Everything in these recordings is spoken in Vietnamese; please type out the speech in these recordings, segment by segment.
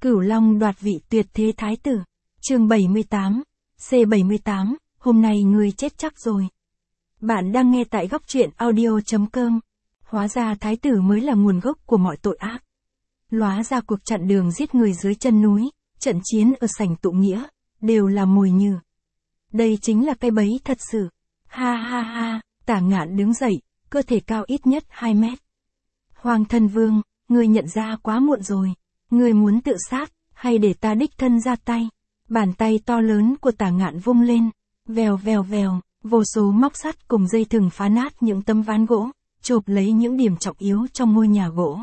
Cửu Long đoạt vị tuyệt thế thái tử. Chương 78. C78, hôm nay ngươi chết chắc rồi. Bạn đang nghe tại góc truyện audio.com. Hóa ra thái tử mới là nguồn gốc của mọi tội ác. Lóa ra cuộc chặn đường giết người dưới chân núi, trận chiến ở sảnh tụ nghĩa, đều là mồi nhử. Đây chính là cái bẫy thật sự. Ha ha ha, Tả Ngạn đứng dậy, cơ thể cao ít nhất 2 mét. Hoàng thân vương, ngươi nhận ra quá muộn rồi. Ngươi muốn tự sát, hay để ta đích thân ra tay? Bàn tay to lớn của Tả Ngạn vung lên, vèo vèo vèo, vô số móc sắt cùng dây thừng phá nát những tấm ván gỗ, chộp lấy những điểm trọng yếu trong ngôi nhà gỗ.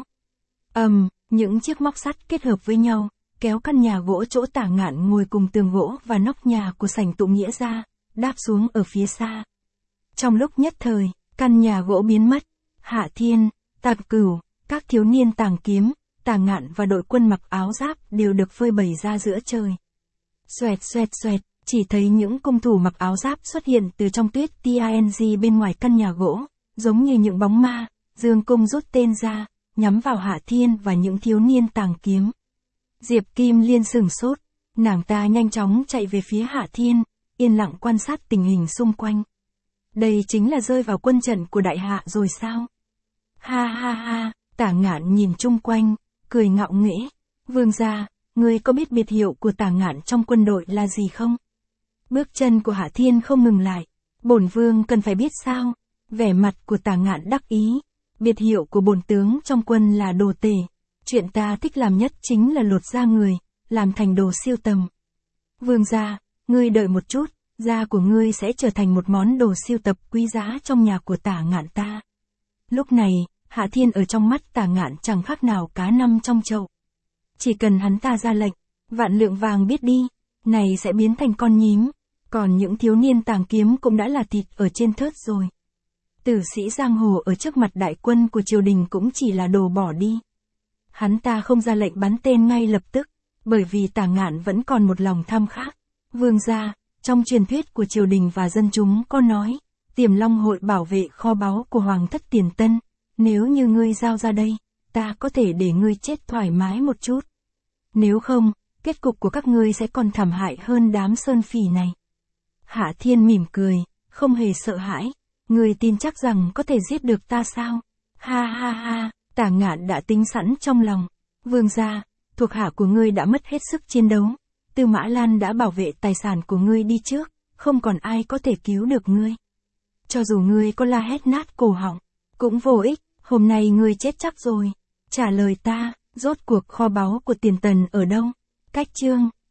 Những chiếc móc sắt kết hợp với nhau, kéo căn nhà gỗ chỗ Tả Ngạn ngồi cùng tường gỗ và nóc nhà của sảnh tụ nghĩa ra, đáp xuống ở phía xa. Trong lúc nhất thời, căn nhà gỗ biến mất. Hạ Thiên, Tạc Cửu, các thiếu niên tàng kiếm, Tả Ngạn và đội quân mặc áo giáp đều được phơi bày ra giữa trời. Xoẹt xoẹt xoẹt, chỉ thấy những cung thủ mặc áo giáp xuất hiện từ trong tuyết TNG bên ngoài căn nhà gỗ, giống như những bóng ma, dương cung rút tên ra, nhắm vào Hạ Thiên và những thiếu niên tàng kiếm. Diệp Kim Liên sửng sốt, nàng ta nhanh chóng chạy về phía Hạ Thiên, yên lặng quan sát tình hình xung quanh. Đây chính là rơi vào quân trận của đại hạ rồi sao? Ha ha ha, Tả Ngạn nhìn chung quanh, cười ngạo nghễ. Vương gia, ngươi có biết biệt hiệu của Tả Ngạn trong quân đội là gì không? Bước chân của Hạ Thiên không ngừng lại. Bổn vương cần phải biết sao? Vẻ mặt của Tả Ngạn đắc ý. Biệt hiệu của bổn tướng trong quân là đồ tể. Chuyện ta thích làm nhất chính là lột da người, làm thành đồ siêu tầm. Vương gia, ngươi đợi một chút, da của ngươi sẽ trở thành một món đồ siêu tập quý giá trong nhà của Tả Ngạn ta. Lúc này, Hạ Thiên ở trong mắt Tả Ngạn chẳng khác nào cá nằm trong chậu. Chỉ cần hắn ta ra lệnh, vạn lượng vàng biết đi, này sẽ biến thành con nhím. Còn những thiếu niên tàng kiếm cũng đã là thịt ở trên thớt rồi. Tử sĩ giang hồ ở trước mặt đại quân của triều đình cũng chỉ là đồ bỏ đi. Hắn ta không ra lệnh bắn tên ngay lập tức, bởi vì Tả Ngạn vẫn còn một lòng tham khác. Vương gia, trong truyền thuyết của triều đình và dân chúng có nói, Tiềm Long hội bảo vệ kho báu của Hoàng thất Tiền Tân. Nếu như ngươi giao ra đây, ta có thể để ngươi chết thoải mái một chút. Nếu không, kết cục của các ngươi sẽ còn thảm hại hơn đám sơn phỉ này. Hạ Thiên mỉm cười, không hề sợ hãi. Ngươi tin chắc rằng có thể giết được ta sao? Ha ha ha, Tả Ngạn đã tính sẵn trong lòng. Vương gia, thuộc hạ của ngươi đã mất hết sức chiến đấu. Tư Mã Lan đã bảo vệ tài sản của ngươi đi trước, không còn ai có thể cứu được ngươi. Cho dù ngươi có la hét nát cổ họng, cũng vô ích, hôm nay ngươi chết chắc rồi. Trả lời ta, rốt cuộc kho báu của Tiền Tần ở đâu? Cách chương